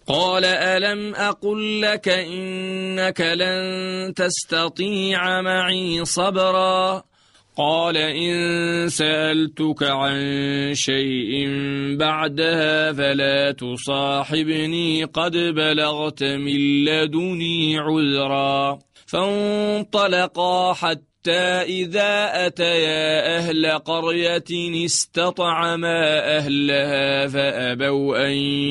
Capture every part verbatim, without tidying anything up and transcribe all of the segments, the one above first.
قال ألم أقل لك إنك لن تستطيع معي صبرا قال إن سألتك عن شيء بعدها فلا تصاحبني قد بلغت من لدني عذرا فانطلقا حتى إذا أتيا أهل قرية استطعما أهلها فأبوا أن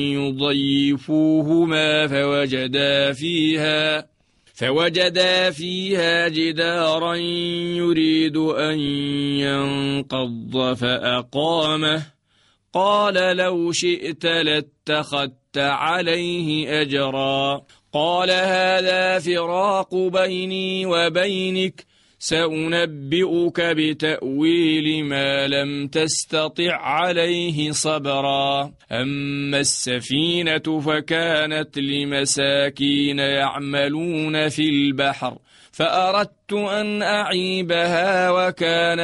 يضيفوهما فوجدا فيها فوجدا فيها جدارا يريد أن ينقض فأقامه قال لو شئت لاتخذت عليه أجرا قال هذا فراق بيني وبينك سأنبئك بتأويل ما لم تستطع عليه صبرا أما السفينة فكانت لمساكين يعملون في البحر فأردت أن أعيبها وكان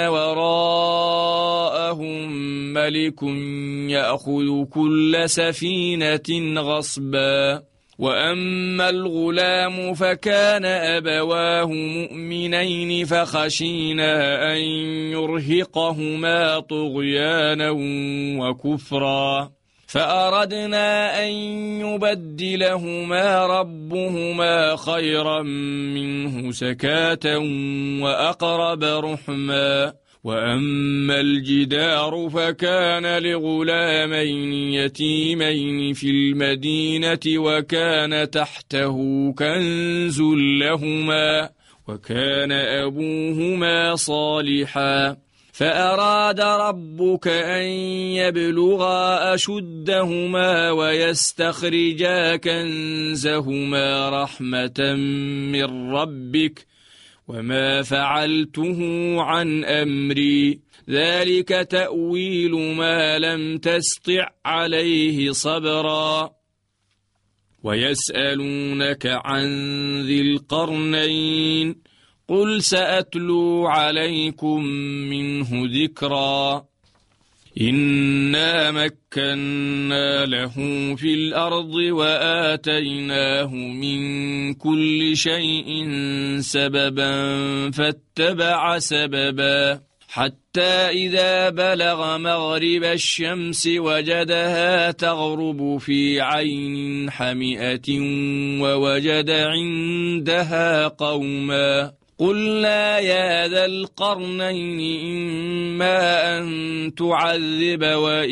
وراءهم ملك يأخذ كل سفينة غصبا وأما الغلام فكان أبواه مؤمنين فخشينا أن يرهقهما طغيانا وكفرا فأردنا أن يبدلهما ربهما خيرا منه زكاة وأقرب رحما وأما الجدار فكان لغلامين يتيمين في المدينة وكان تحته كنز لهما وكان أبوهما صالحا فأراد ربك أن يبلغا أشدهما ويستخرجا كنزهما رحمة من ربك وما فعلته عن أمري ذلك تأويل ما لم تستطع عليه صبرا ويسألونك عن ذي القرنين قل سأتلو عليكم منه ذكرا إنا مكنا له في الأرض وآتيناه من كل شيء سببا فاتبع سببا حتى إذا بلغ مغرب الشمس وجدها تغرب في عين حمئة ووجد عندها قوما قلنا يا ذا القرنين إما أن تعذب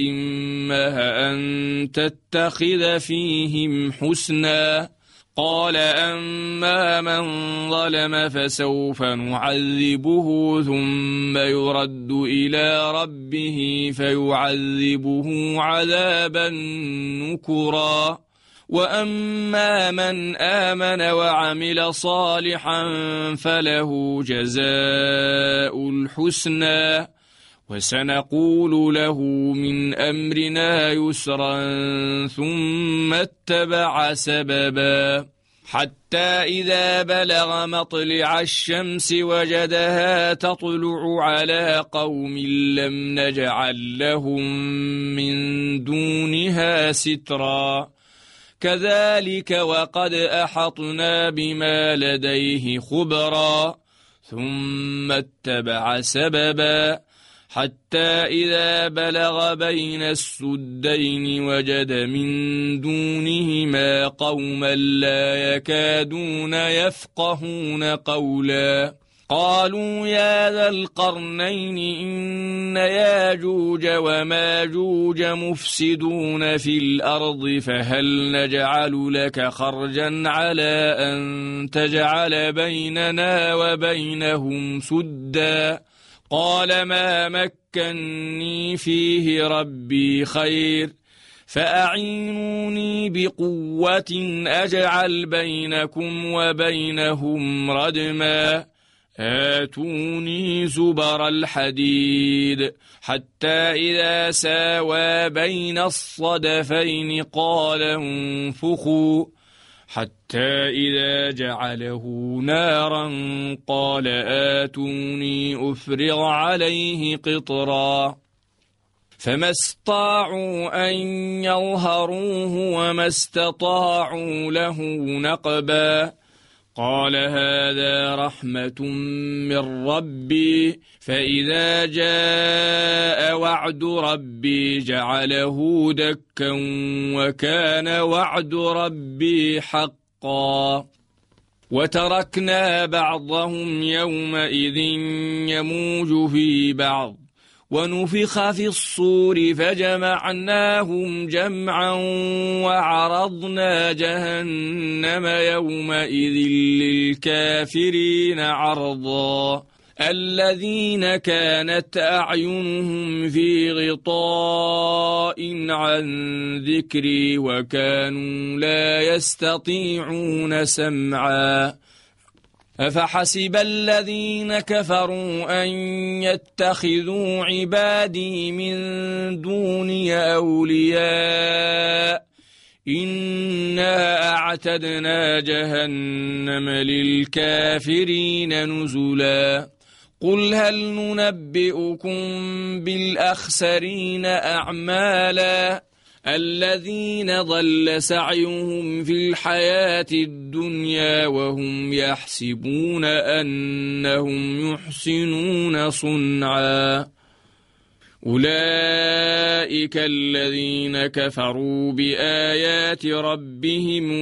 وإما أن تتخذ فيهم حسنا قال أما من ظلم فسوف نعذبه ثم يرد إلى ربه فيعذبه عذابا نكرا وأما من آمن وعمل صالحا فله جزاء الحسنى وسنقول له من أمرنا يسرا ثم اتبع سببا حتى إذا بلغ مطلع الشمس وجدها تطلع على قوم لم نجعل لهم من دونها سترا كذلك وقد أحطنا بما لديه خبرا ثم اتبع سببا حتى إذا بلغ بين السدين وجد من دونهما قوما لا يكادون يفقهون قولا قالوا يا ذا القرنين إن ياجوج وماجوج مفسدون في الأرض فهل نجعل لك خرجا على أن تجعل بيننا وبينهم سدا قال ما مكني فيه ربي خير فأعينوني بقوة أجعل بينكم وبينهم ردما آتوني زبر الحديد حتى إذا ساوى بين الصدفين قال انفخوا حتى إذا جعله نارا قال آتوني أفرغ عليه قطرا فما استطاعوا أن يظهروه وما استطاعوا له نقبا قال هذا رحمة من ربي فإذا جاء وعد ربي جعله دكا وكان وعد ربي حقا وتركنا بعضهم يومئذ يموج في بعض ونفخ في الصور فجمعناهم جمعا وعرضنا جهنم يومئذ للكافرين عرضا الذين كانت أعينهم في غطاء عن ذكري وكانوا لا يستطيعون سمعا أفحسب الذين كفروا أن يتخذوا عبادي من دوني أولياء إنا أعتدنا جهنم للكافرين نزلا قل هل ننبئكم بالأخسرين أعمالا الذين ضل سعيهم في الحياة الدنيا وهم يحسبون أنهم يحسنون صنعا أولئك الذين كفروا بآيات ربهم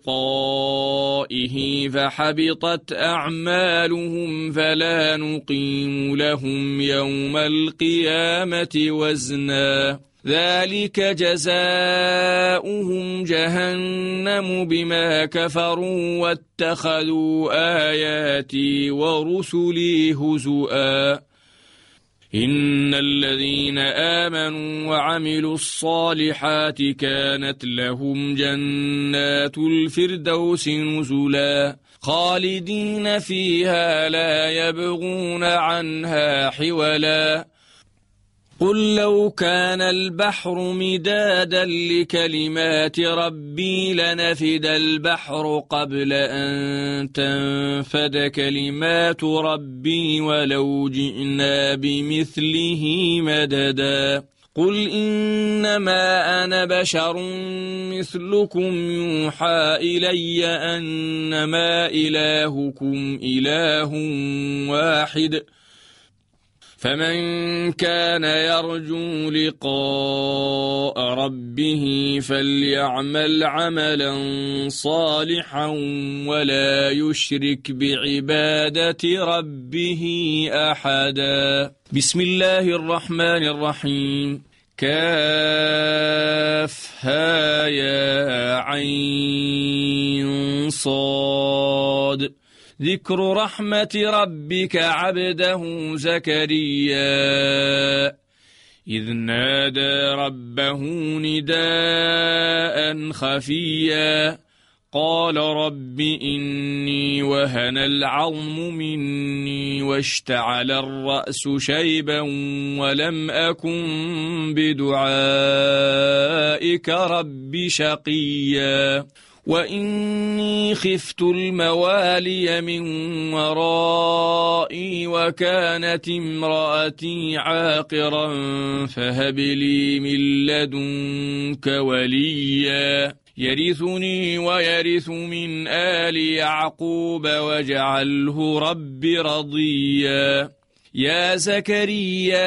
ولقائه فحبطت أعمالهم فلا نقيم لهم يوم القيامة وزنا ذلك جزاؤهم جهنم بما كفروا واتخذوا آياتي ورسلي هزؤا إن الذين آمنوا وعملوا الصالحات كانت لهم جنات الفردوس نزلا خالدين فيها لا يبغون عنها حولا قل لو كان البحر مدادا لكلمات ربي لنفد البحر قبل أن تنفد كلمات ربي ولو جئنا بمثله مددا قل إنما أنا بشر مثلكم يوحى إلي أنما إلهكم إله واحد فمن كان يرجو لقاء ربه فليعمل عملا صالحا ولا يشرك بعبادة ربه أحدا بسم الله الرحمن الرحيم كاف ها يا عين صاد ذكر رحمة ربك عبده زكريا إذ نادى ربه نداء خفيا قال رب إني وهن العظم مني واشتعل الرأس شيبا ولم أكن بدعائك رب شقيا وإني خفت الموالي من ورائي وكانت امرأتي عاقرا فهب لي من لدنك وليا يرثني ويرث من آل يعقوب واجعله رب رضيا يا زكريا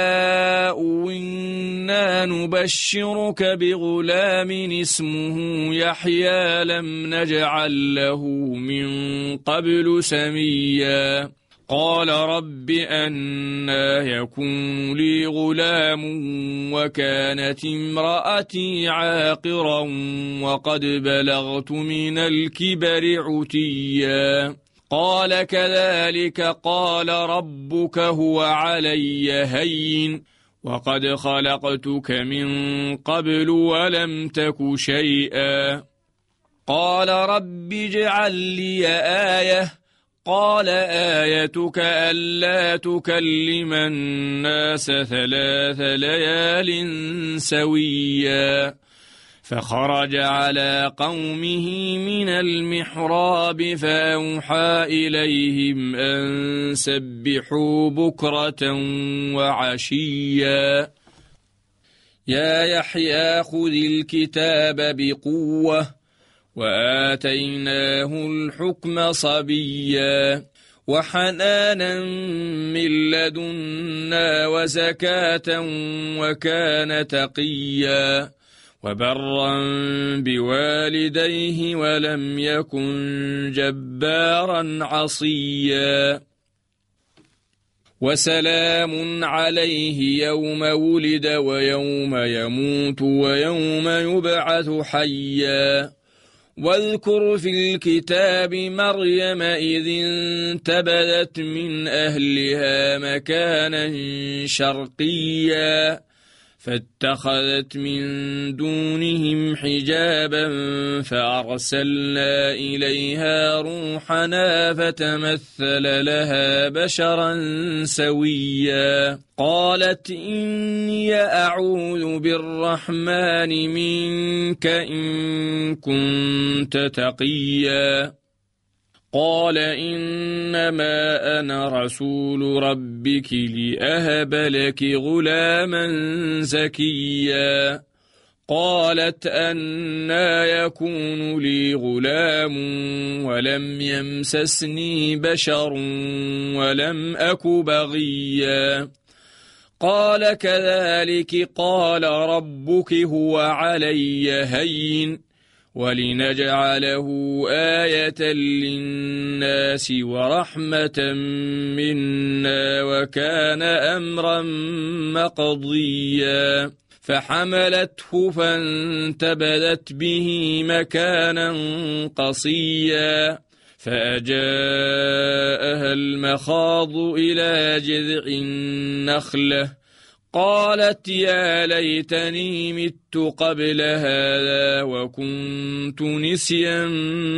إنا نبشرك بغلام اسمه يحيى لم نجعل له من قبل سميا قال رب أنى يكون لي غلام وكانت امرأتي عاقرا وقد بلغت من الكبر عتيا قال كذلك قال ربك هو علي هين وقد خلقتك من قبل ولم تك شيئا قال رب اجعل لي آية قال آيتك ألا تكلم الناس ثلاث ليال سويا فخرج على قومه من المحراب فأوحى إليهم أن سبحوا بكرة وعشيا يا يحيى خذ الكتاب بقوة وآتيناه الحكم صبيا وحنانا من لدنا وزكاة وكان تقيا وبرا بوالديه ولم يكن جبارا عصيا وسلام عليه يوم ولد ويوم يموت ويوم يبعث حيا واذكر في الكتاب مريم إذ انتبذت من أهلها مكانا شرقيا فاتخذت من دونهم حجابا فأرسلنا إليها روحنا فتمثل لها بشرا سويا قالت إني أعوذ بالرحمن منك إن كنت تقيا قال إنما أنا رسول ربك لأهب لك غلاما زكيا قالت أنى يكون لي غلام ولم يمسسني بشر ولم أك بغيا قال كذلك قال ربك هو علي هين ولنجعله آية للناس ورحمة منا وكان أمرا مقضيا فحملته فانتبذت به مكانا قصيا فأجاءها المخاض إلى جذع النخلة قالت يا ليتني مت قبل هذا وكنت نسيا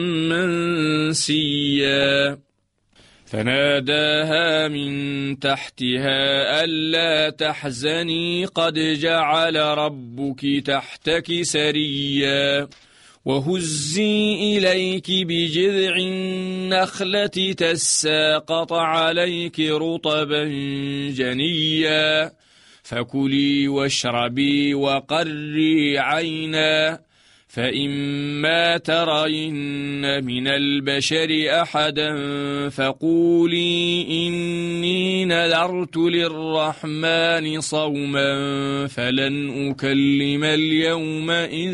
منسيا فناداها من تحتها ألا تحزني قد جعل ربك تحتك سريا وهزي إليك بجذع النخلة تساقط عليك رطبا جنيا فكلي واشربي وقري عينا فإما ترين من البشر أحدا فقولي إني نذرت للرحمن صوما فلن أكلم اليوم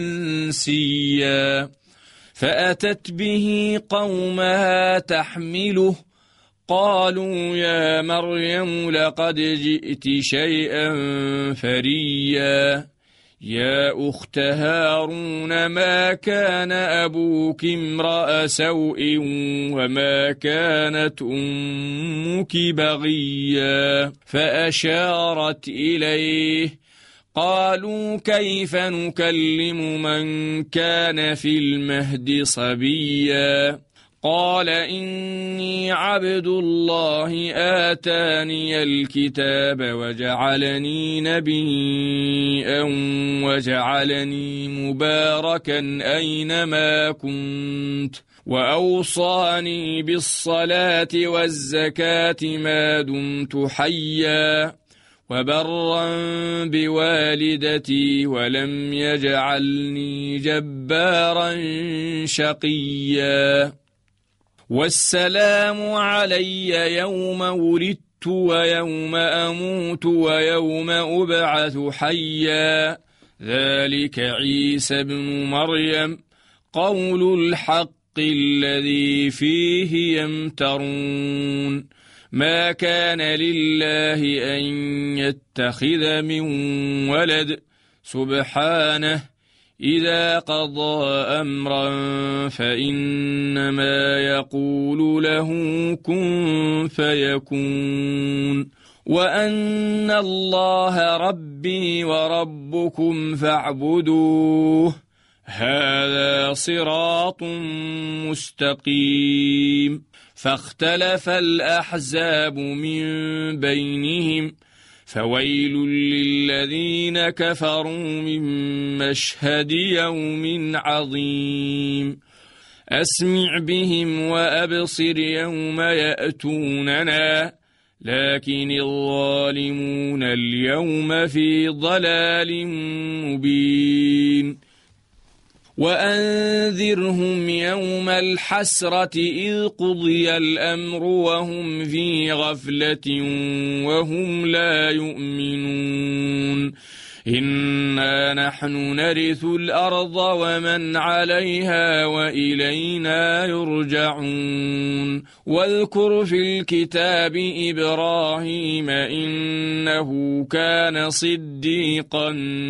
إنسيا فأتت به قومها تحمله قالوا يا مريم لقد جئت شيئا فريا يا أخت هارون ما كان أبوك امرأ سوء وما كانت أمك بغيا فأشارت إليه قالوا كيف نكلم من كان في المهد صبيا قال إني عبد الله آتاني الكتاب وجعلني نبيا وجعلني مباركا أينما كنت وأوصاني بالصلاة والزكاة ما دمت حيا وبرا بوالدتي ولم يجعلني جبارا شقيا والسلام علي يوم ولدت ويوم أموت ويوم أبعث حيا ذلك عيسى بن مريم قول الحق الذي فيه يمترون ما كان لله أن يتخذ من ولد سبحانه إذا قضى أمرا فإنما يقول له كن فيكون وأن الله ربي وربكم فاعبدوه هذا صراط مستقيم فاختلف الأحزاب من بينهم فويل للذين كفروا من مشهد يوم عظيم أسمع بهم وأبصر يوم يأتوننا لكن الظالمون اليوم في ضلال مبين وأنذرهم يوم الحسرة إذ قضي الأمر وهم في غفلة وهم لا يؤمنون إنا نحن نرث الأرض ومن عليها وإلينا يرجعون واذكر في الكتاب إبراهيم إنه كان صديقا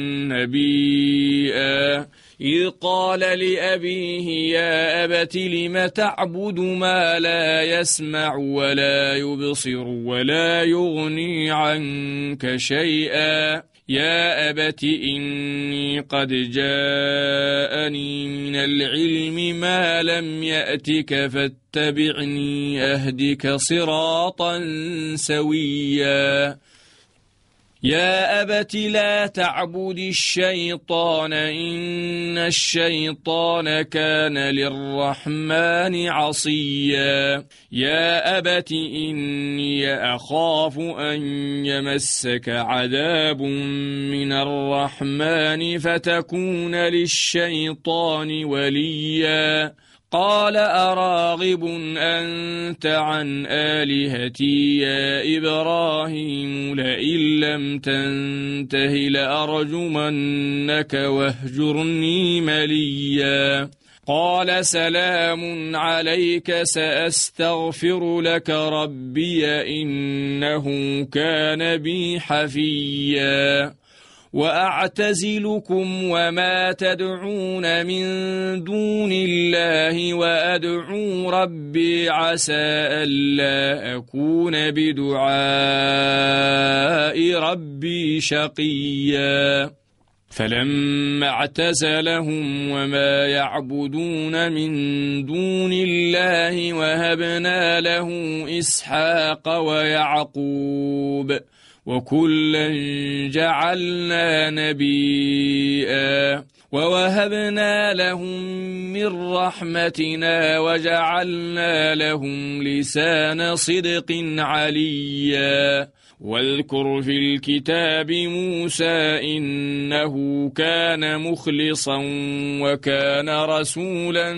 نبيا إذ قال لأبيه يا أبت لم تعبد ما لا يسمع ولا يبصر ولا يغني عنك شيئا يا أبت إني قد جاءني من العلم ما لم يأتك فاتبعني أهدك صراطا سويا يا أبت لا تعبد الشيطان إن الشيطان كان للرحمن عصيا يا أبت إني أخاف أن يمسك عذاب من الرحمن فتكون للشيطان وليا قال أراغب أنت عن آلهتي يا إبراهيم لئن لم تنته لأرجمنك واهجرني مليا قال سلام عليك سأستغفر لك ربي إنه كان بي حفيا وأعتزلكم وما تدعون من دون الله وأدعو ربي عسى ألا أكون بدعاء ربي شقيا فلما اعتزلهم وما يعبدون من دون الله وهبنا له إسحاق ويعقوب وكلا جعلنا نبيا ووهبنا لهم من رحمتنا وجعلنا لهم لسان صدق عليا واذكر في الكتاب موسى إنه كان مخلصا وكان رسولا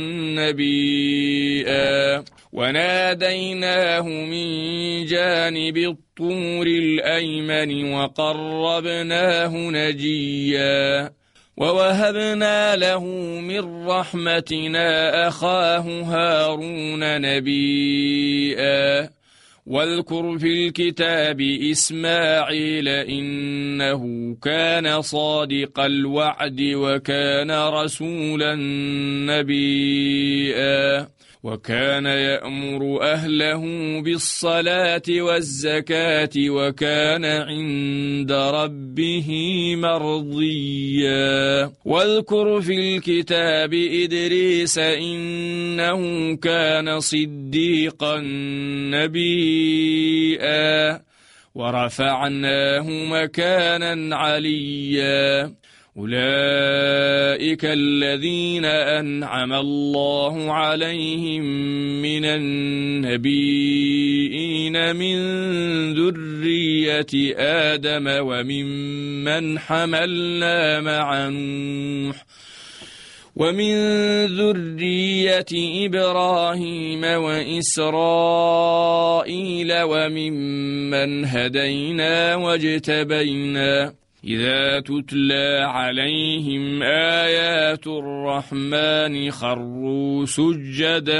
نبيا وناديناه من جانب الطور الأيمن وقربناه نجيا ووهبنا له من رحمتنا أخاه هارون نبيا واذكر في الكتاب إسماعيل إنه كان صادق الوعد وكان رسولا نبيا وكان يأمر أهله بالصلاة والزكاة وكان عند ربه مرضيا واذكر في الكتاب إدريس إنه كان صديقا نبيا ورفعناه مكانا عليا أولئك الذين أنعم الله عليهم من النبيين من ذرية آدم وممن حملنا مع نوح ومن ذرية إبراهيم وإسرائيل وممن هدينا واجتبينا إذا تتلى عليهم آيات الرحمن خروا سجدا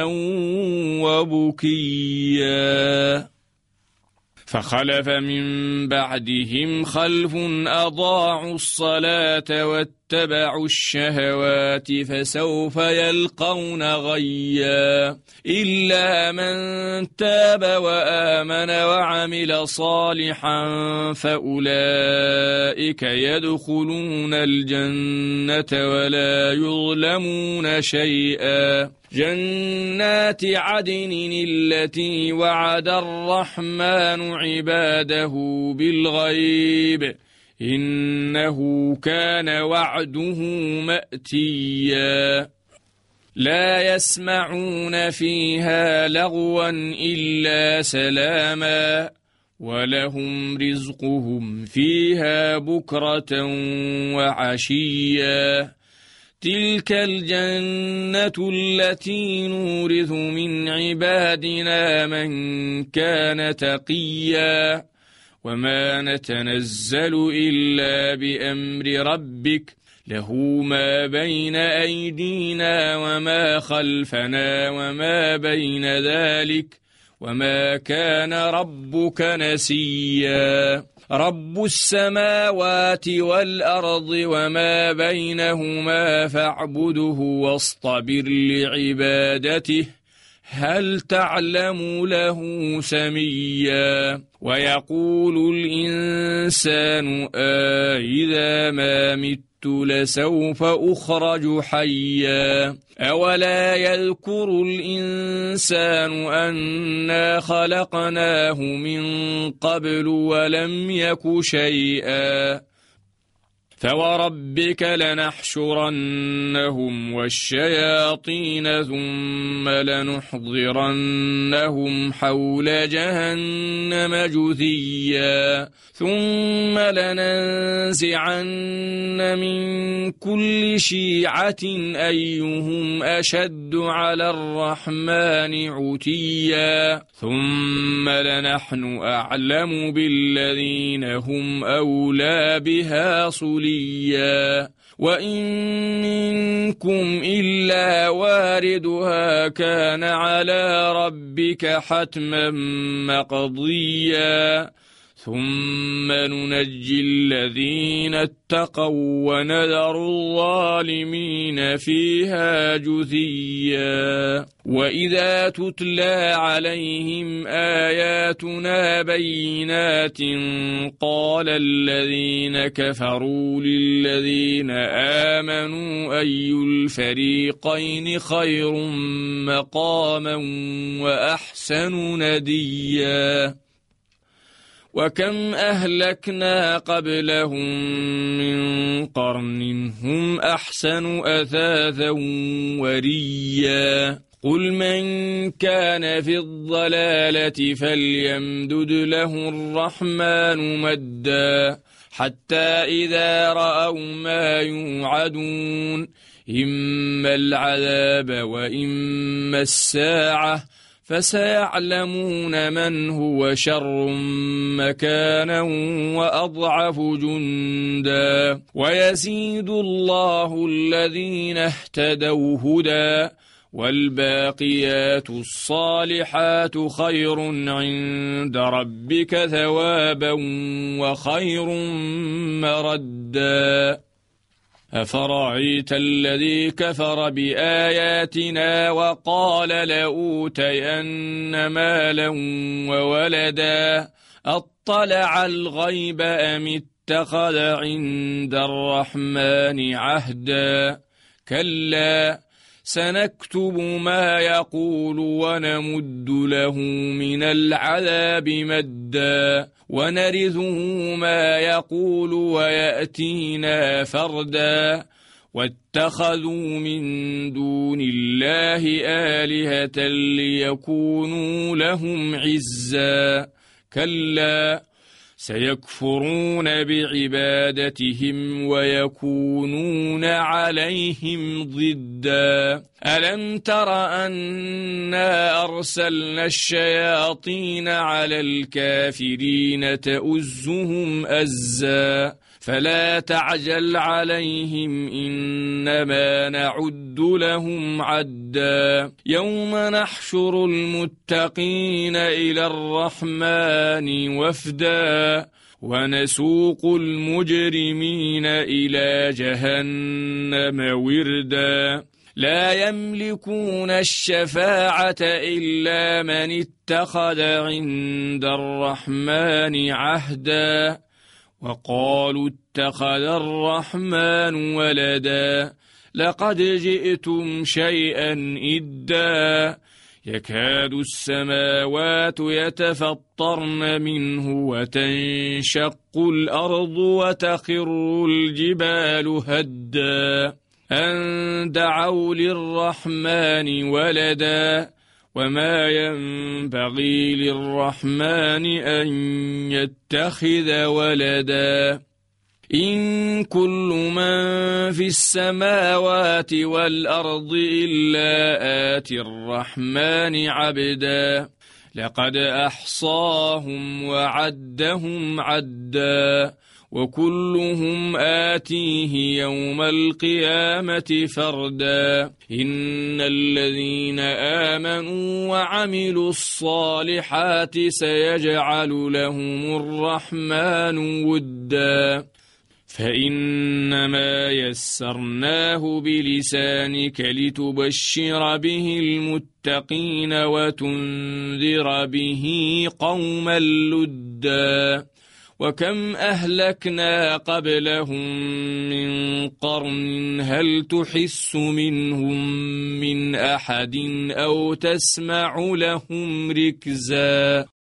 وبكيا فخلف من بعدهم خلف أضاعوا الصلاة واتبعوا الشهوات فسوف يلقون غيا إلا من تاب وآمن وعمل صالحا فأولئك يدخلون الجنة ولا يظلمون شيئا جنات عدن التي وعد الرحمن عباده بالغيب إنه كان وعده مأتيا لا يسمعون فيها لغوا إلا سلاما ولهم رزقهم فيها بكرة وعشيا تلك الجنة التي نورث من عبادنا من كان تقيا وما نتنزل إلا بأمر ربك له ما بين أيدينا وما خلفنا وما بين ذلك وما كان ربك نسيا رب السماوات والأرض وما بينهما فاعبده واصطبر لعبادته هل تعلم له سميا ويقول الإنسان أإذا ما مت لسوف أخرج حيا أولا يذكر الإنسان أنا خلقناه من قبل ولم يك شيئا فوربك لنحشرنهم والشياطين ثم لنحضرنهم حول جهنم جثيا ثم لننزعن من كل شيعة أيهم أشد على الرحمن عتيا ثم لنحن أعلم بالذين هم أولى بها صليا وإن منكم إلا واردها كان على ربك حتما مقضيا ثم ننجي الذين اتقوا ونذر الظالمين فيها جثيا وإذا تتلى عليهم آياتنا بينات قال الذين كفروا للذين آمنوا أي الفريقين خير مقاما وأحسن نديا وكم أهلكنا قبلهم من قرن هم أحسن أثاثا وريا قل من كان في الضلالة فليمدد له الرحمن مدا حتى إذا رأوا ما يوعدون إما العذاب وإما الساعة فسيعلمون من هو شر مكانا وأضعف جندا ويزيد الله الذين اهتدوا هدى والباقيات الصالحات خير عند ربك ثوابا وخير مردا أفرأيت الذي كفر بآياتنا وقال لأوتين مالا وولدا أطلع الغيب أم اتخذ عند الرحمن عهدا كلا سنكتب ما يقول ونمد له من العذاب مدا ونرثه ما يقول ويأتينا فردا واتخذوا من دون الله آلهة ليكونوا لهم عزا كلا سيكفرون بعبادتهم ويكونون عليهم ضدا ألم تر أنا أرسلنا الشياطين على الكافرين تؤزهم أزا فلا تعجل عليهم إنما نعد لهم عدا يوم نحشر المتقين إلى الرحمن وفدا ونسوق المجرمين إلى جهنم وردا لا يملكون الشفاعة إلا من اتخذ عند الرحمن عهدا وقالوا اتخذ الرحمن ولدا لقد جئتم شيئا إدا يكاد السماوات يتفطرن منه وتنشق الأرض وتخر الجبال هدا أن دعوا للرحمن ولدا وما ينبغي للرحمن أن يتخذ ولدا إن كل من في السماوات والأرض إلا آتي الرحمن عبدا لقد أحصاهم وعدهم عدا وكلهم آتيه يوم القيامة فردا إن الذين آمنوا وعملوا الصالحات سيجعل لهم الرحمن ودا فإنما يسرناه بلسانك لتبشر به المتقين وتنذر به قوما لدا وكم أهلكنا قبلهم من قرن هل تحس منهم من أحد أو تسمع لهم ركزا